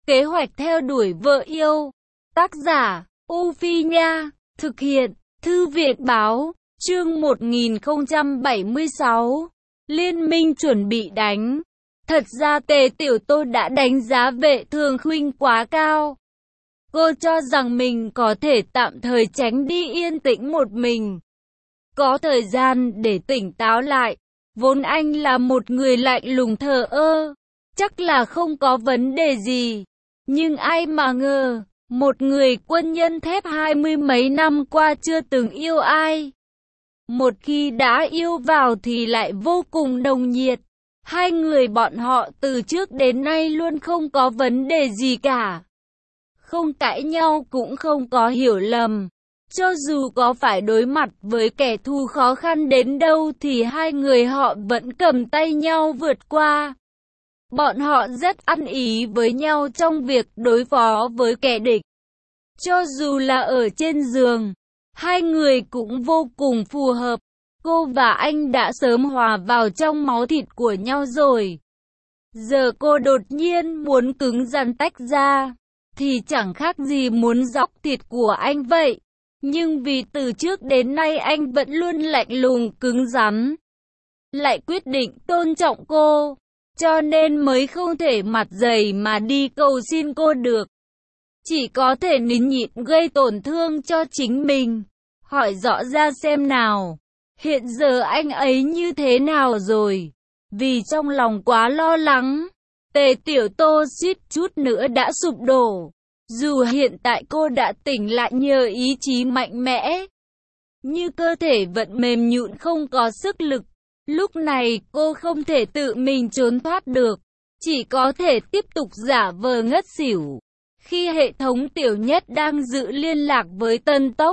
Kế hoạch theo đuổi vợ yêu. Tác giả, U Phi Nha. Thực hiện, Thư viện Báo. Chương 1076. Liên minh chuẩn bị đánh. Thật ra Tề Tiểu Tô đã đánh giá Vệ Thường Khuynh quá cao. Cô cho rằng mình có thể tạm thời tránh đi yên tĩnh một mình. Có thời gian để tỉnh táo lại. Vốn anh là một người lạnh lùng thờ ơ. Chắc là không có vấn đề gì. Nhưng ai mà ngờ, một người quân nhân thép 20 mấy năm qua chưa từng yêu ai. Một khi đã yêu vào thì lại vô cùng nồng nhiệt. Hai người bọn họ từ trước đến nay luôn không có vấn đề gì cả. Không cãi nhau cũng không có hiểu lầm. Cho dù có phải đối mặt với kẻ thù khó khăn đến đâu thì hai người họ vẫn cầm tay nhau vượt qua. Bọn họ rất ăn ý với nhau trong việc đối phó với kẻ địch. Cho dù là ở trên giường, hai người cũng vô cùng phù hợp. Cô và anh đã sớm hòa vào trong máu thịt của nhau rồi. Giờ cô đột nhiên muốn cứng rắn tách ra, thì chẳng khác gì muốn dóc thịt của anh vậy. Nhưng vì từ trước đến nay anh vẫn luôn lạnh lùng cứng rắn, lại quyết định tôn trọng cô, cho nên mới không thể mặt dày mà đi cầu xin cô được. Chỉ có thể nín nhịn gây tổn thương cho chính mình. Hỏi rõ ra xem nào, hiện giờ anh ấy như thế nào rồi? Vì trong lòng quá lo lắng, Tề Tiểu Tô suýt chút nữa đã sụp đổ. Dù hiện tại cô đã tỉnh lại nhờ ý chí mạnh mẽ, như cơ thể vẫn mềm nhũn không có sức lực. Lúc này cô không thể tự mình trốn thoát được, chỉ có thể tiếp tục giả vờ ngất xỉu. Khi hệ thống Tiểu Nhất đang giữ liên lạc với Tân Tốc,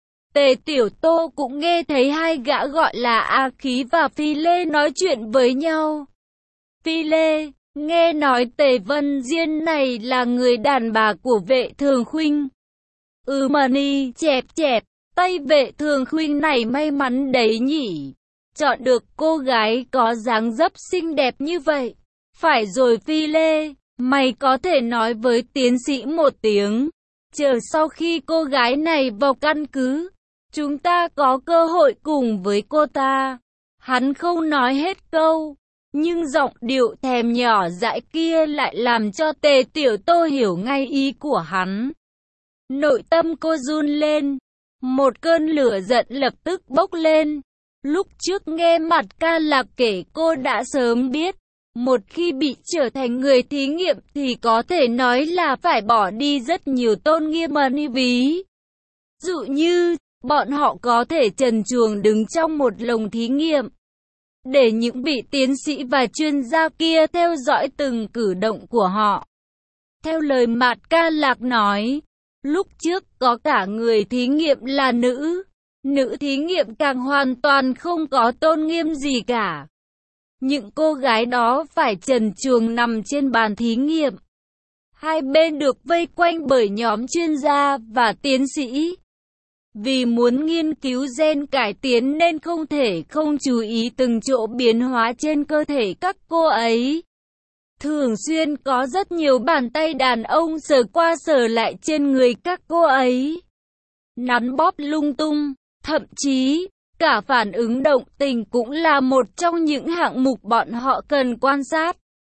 Tề Tiểu Tô cũng nghe thấy hai gã gọi là A Khí và Phi Lê nói chuyện với nhau. Phi Lê, nghe nói Tề Vân Diên này là người đàn bà của Vệ Thường Khuynh. Mani, chẹp chẹp, tay Vệ Thường Khuynh này may mắn đấy nhỉ. Chọn được cô gái có dáng dấp xinh đẹp như vậy. Phải rồi Phi Lê, mày có thể nói với tiến sĩ một tiếng. Chờ sau khi cô gái này vào căn cứ, chúng ta có cơ hội cùng với cô ta. Hắn không nói hết câu, nhưng giọng điệu thèm nhỏ dãi kia lại làm cho Tề Tiểu Tô hiểu ngay ý của hắn. Nội tâm cô run lên, một cơn lửa giận lập tức bốc lên. Lúc trước nghe Mặt Ca Lạc kể cô đã sớm biết, một khi bị trở thành người thí nghiệm thì có thể nói là phải bỏ đi rất nhiều tôn nghiêm ví. Dụ như, bọn họ có thể trần truồng đứng trong một lồng thí nghiệm, để những vị tiến sĩ và chuyên gia kia theo dõi từng cử động của họ. Theo lời Mạt Ca Lạc nói, lúc trước có cả người thí nghiệm là nữ. Nữ thí nghiệm càng hoàn toàn không có tôn nghiêm gì cả. Những cô gái đó phải trần truồng nằm trên bàn thí nghiệm. Hai bên được vây quanh bởi nhóm chuyên gia và tiến sĩ. Vì muốn nghiên cứu gen cải tiến nên không thể không chú ý từng chỗ biến hóa trên cơ thể các cô ấy. Thường xuyên có rất nhiều bàn tay đàn ông sờ qua sờ lại trên người các cô ấy. Nắn bóp lung tung, thậm chí, cả phản ứng động tình cũng là một trong những hạng mục bọn họ cần quan sát.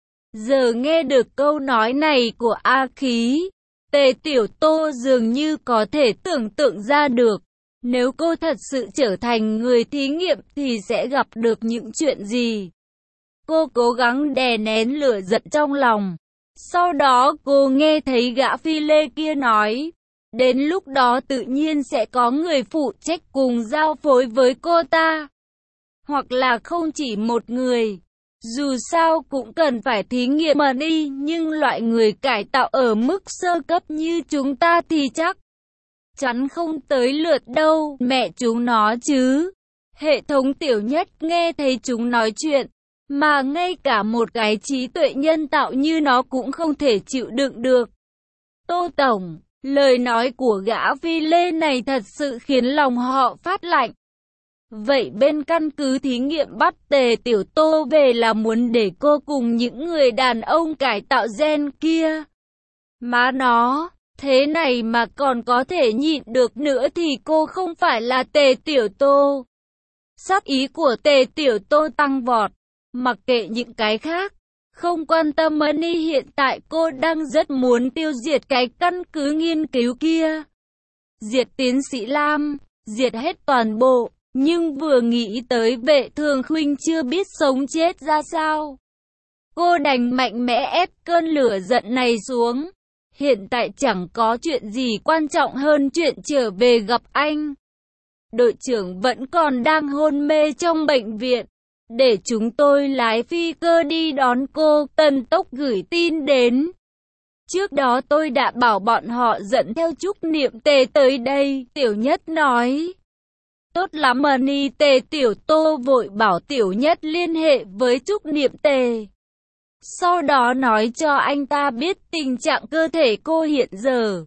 Giờ nghe được câu nói này của A Khí, Tề Tiểu Tô dường như có thể tưởng tượng ra được, nếu cô thật sự trở thành người thí nghiệm thì sẽ gặp được những chuyện gì. Cô cố gắng đè nén lửa giận trong lòng. Sau đó cô nghe thấy gã Phi Lê kia nói, đến lúc đó tự nhiên sẽ có người phụ trách cùng giao phối với cô ta. Hoặc là không chỉ một người. Dù sao cũng cần phải thí nghiệm mà đi, nhưng loại người cải tạo ở mức sơ cấp như chúng ta thì chắc chắn không tới lượt đâu, mẹ chúng nó chứ. Hệ thống Tiểu Nhất nghe thấy chúng nói chuyện, mà ngay cả một cái trí tuệ nhân tạo như nó cũng không thể chịu đựng được. Tô Tổng, lời nói của gã Phi Lê này thật sự khiến lòng họ phát lạnh. Vậy bên căn cứ thí nghiệm bắt Tề Tiểu Tô về là muốn để cô cùng những người đàn ông cải tạo gen kia Má nó, thế này mà còn có thể nhịn được nữa thì cô không phải là Tề Tiểu Tô. Sắc ý của Tề Tiểu Tô tăng vọt, mặc kệ những cái khác, không quan tâm Money, hiện tại cô đang rất muốn tiêu diệt cái căn cứ nghiên cứu kia. Diệt tiến sĩ Lam, diệt hết toàn bộ, nhưng vừa nghĩ tới Vệ Thường Khuynh chưa biết sống chết ra sao, cô đành mạnh mẽ ép cơn lửa giận này xuống. Hiện tại chẳng có chuyện gì quan trọng hơn chuyện trở về gặp anh. Đội trưởng vẫn còn đang hôn mê trong bệnh viện. Để chúng tôi lái phi cơ đi đón cô, Tần Tốc gửi tin đến. Trước đó tôi đã bảo bọn họ dẫn theo Trúc Niệm Tề tới đây, Tiểu Nhất nói. Tốt lắm Money, Tề Tiểu Tô vội bảo Tiểu Nhất liên hệ với Trúc Niệm Tề. Sau đó nói cho anh ta biết tình trạng cơ thể cô hiện giờ.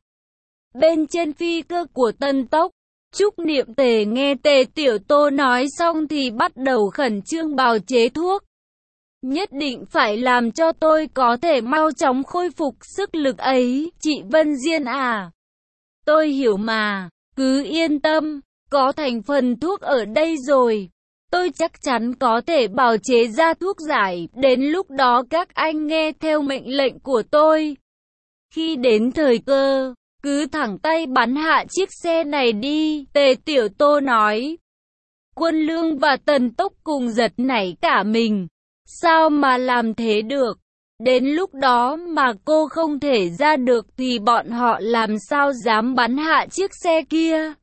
Bên trên phi cơ của Tần Tốc, Trúc Niệm Tề nghe Tề Tiểu Tô nói xong thì bắt đầu khẩn trương bào chế thuốc. Nhất định phải làm cho tôi có thể mau chóng khôi phục sức lực ấy, chị Vân Diên à. Tôi hiểu mà, cứ yên tâm, có thành phần thuốc ở đây rồi. Tôi chắc chắn có thể bào chế ra thuốc giải, đến lúc đó các anh nghe theo mệnh lệnh của tôi. Khi đến thời cơ, cứ thẳng tay bắn hạ chiếc xe này đi, Tề Tiểu Tô nói. Quân Lương và Tần Tốc cùng giật nảy cả mình. Sao mà làm thế được? Đến lúc đó mà cô không thể ra được thì bọn họ làm sao dám bắn hạ chiếc xe kia?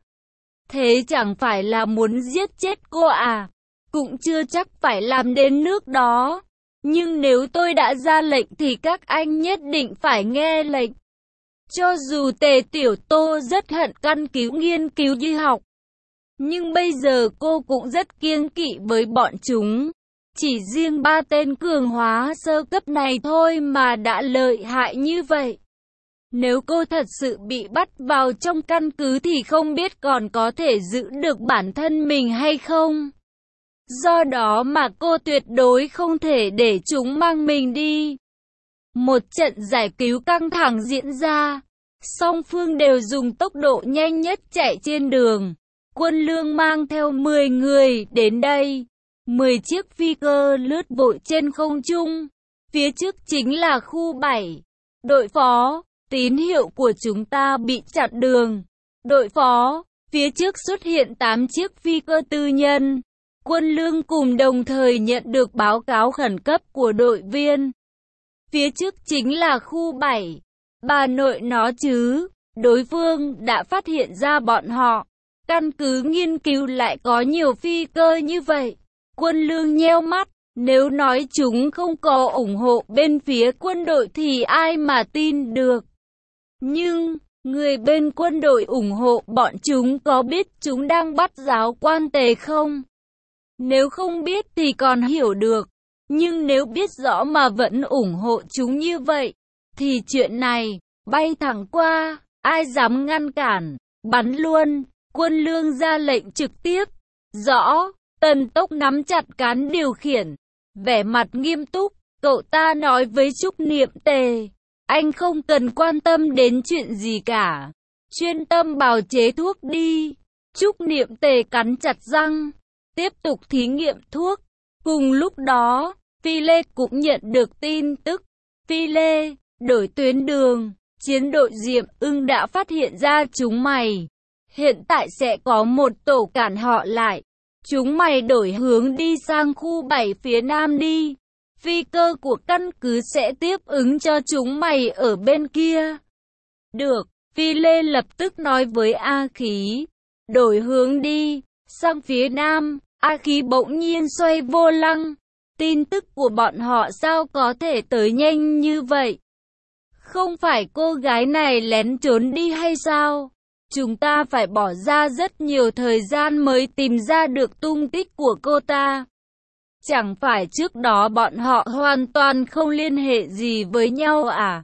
Thế chẳng phải là muốn giết chết cô à? Cũng chưa chắc phải làm đến nước đó. Nhưng nếu tôi đã ra lệnh thì các anh nhất định phải nghe lệnh. Cho dù Tề Tiểu Tô rất hận căn cứ nghiên cứu y học, nhưng bây giờ cô cũng rất kiêng kỵ với bọn chúng. Chỉ riêng 3 tên cường hóa sơ cấp này thôi mà đã lợi hại như vậy. Nếu cô thật sự bị bắt vào trong căn cứ thì không biết còn có thể giữ được bản thân mình hay không. Do đó mà cô tuyệt đối không thể để chúng mang mình đi. Một trận giải cứu căng thẳng diễn ra. Song phương đều dùng tốc độ nhanh nhất chạy trên đường. Quân Lương mang theo 10 người đến đây. 10 chiếc phi cơ lướt vội trên không trung. Phía trước chính là khu 7. Đội phó, tín hiệu của chúng ta bị chặn đường. Đội phó, phía trước xuất hiện 8 chiếc phi cơ tư nhân. Quân Lương cùng đồng thời nhận được báo cáo khẩn cấp của đội viên. Phía trước chính là khu 7. Bà nội nó chứ, đối phương đã phát hiện ra bọn họ. Căn cứ nghiên cứu lại có nhiều phi cơ như vậy. Quân Lương nheo mắt, nếu nói chúng không có ủng hộ bên phía quân đội thì ai mà tin được. Nhưng, người bên quân đội ủng hộ bọn chúng có biết chúng đang bắt giáo quan Tề không? Nếu không biết thì còn hiểu được. Nhưng nếu biết rõ mà vẫn ủng hộ chúng như vậy, thì chuyện này, bay thẳng qua, ai dám ngăn cản, bắn luôn. Quân Lương ra lệnh trực tiếp. Rõ, Tần Tốc nắm chặt cán điều khiển, vẻ mặt nghiêm túc, cậu ta nói với Trúc Niệm Tề. Anh không cần quan tâm đến chuyện gì cả. Chuyên tâm bào chế thuốc đi. Trúc Niệm Tề cắn chặt răng, tiếp tục thí nghiệm thuốc. Cùng lúc đó, Phi Lê cũng nhận được tin tức. Phi Lê, đổi tuyến đường. Chiến đội Diệm Ưng đã phát hiện ra chúng mày. Hiện tại sẽ có một tổ cản họ lại. Chúng mày đổi hướng đi sang khu 7 phía nam đi. Phi cơ của căn cứ sẽ tiếp ứng cho chúng mày ở bên kia. Được, Phi Lê lập tức nói với A Khí. Đổi hướng đi, sang phía nam. A Khí bỗng nhiên xoay vô lăng. Tin tức của bọn họ sao có thể tới nhanh như vậy? Không phải cô gái này lén trốn đi hay sao? Chúng ta phải bỏ ra rất nhiều thời gian mới tìm ra được tung tích của cô ta. Chẳng phải trước đó bọn họ hoàn toàn không liên hệ gì với nhau à?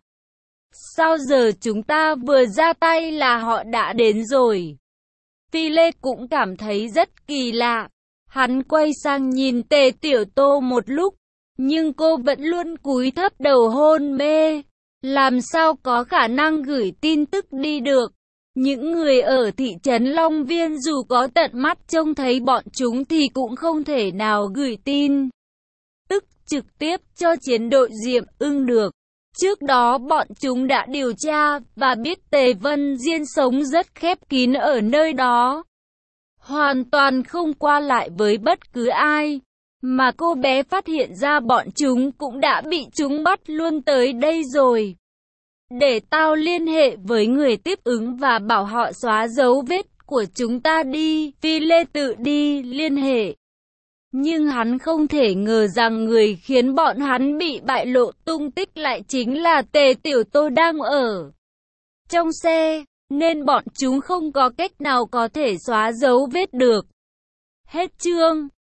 Sao giờ chúng ta vừa ra tay là họ đã đến rồi? Phi Lê cũng cảm thấy rất kỳ lạ. Hắn quay sang nhìn Tề Tiểu Tô một lúc, nhưng cô vẫn luôn cúi thấp đầu hôn mê. làm sao có khả năng gửi tin tức đi được. Những người ở thị trấn Long Viên dù có tận mắt trông thấy bọn chúng thì cũng không thể nào gửi tin tức trực tiếp cho chiến đội Diệm Ưng được. Trước đó bọn chúng đã điều tra và biết Tề Vân Diên sống rất khép kín ở nơi đó, hoàn toàn không qua lại với bất cứ ai. Mà cô bé phát hiện ra bọn chúng cũng đã bị chúng bắt luôn tới đây rồi. Để tao liên hệ với người tiếp ứng và bảo họ xóa dấu vết của chúng ta đi. Phi Lê tự đi liên hệ. Nhưng hắn không thể ngờ rằng người khiến bọn hắn bị bại lộ tung tích lại chính là Tề Tiểu Tô đang ở trong xe, nên bọn chúng không có cách nào có thể xóa dấu vết được. Hết chương.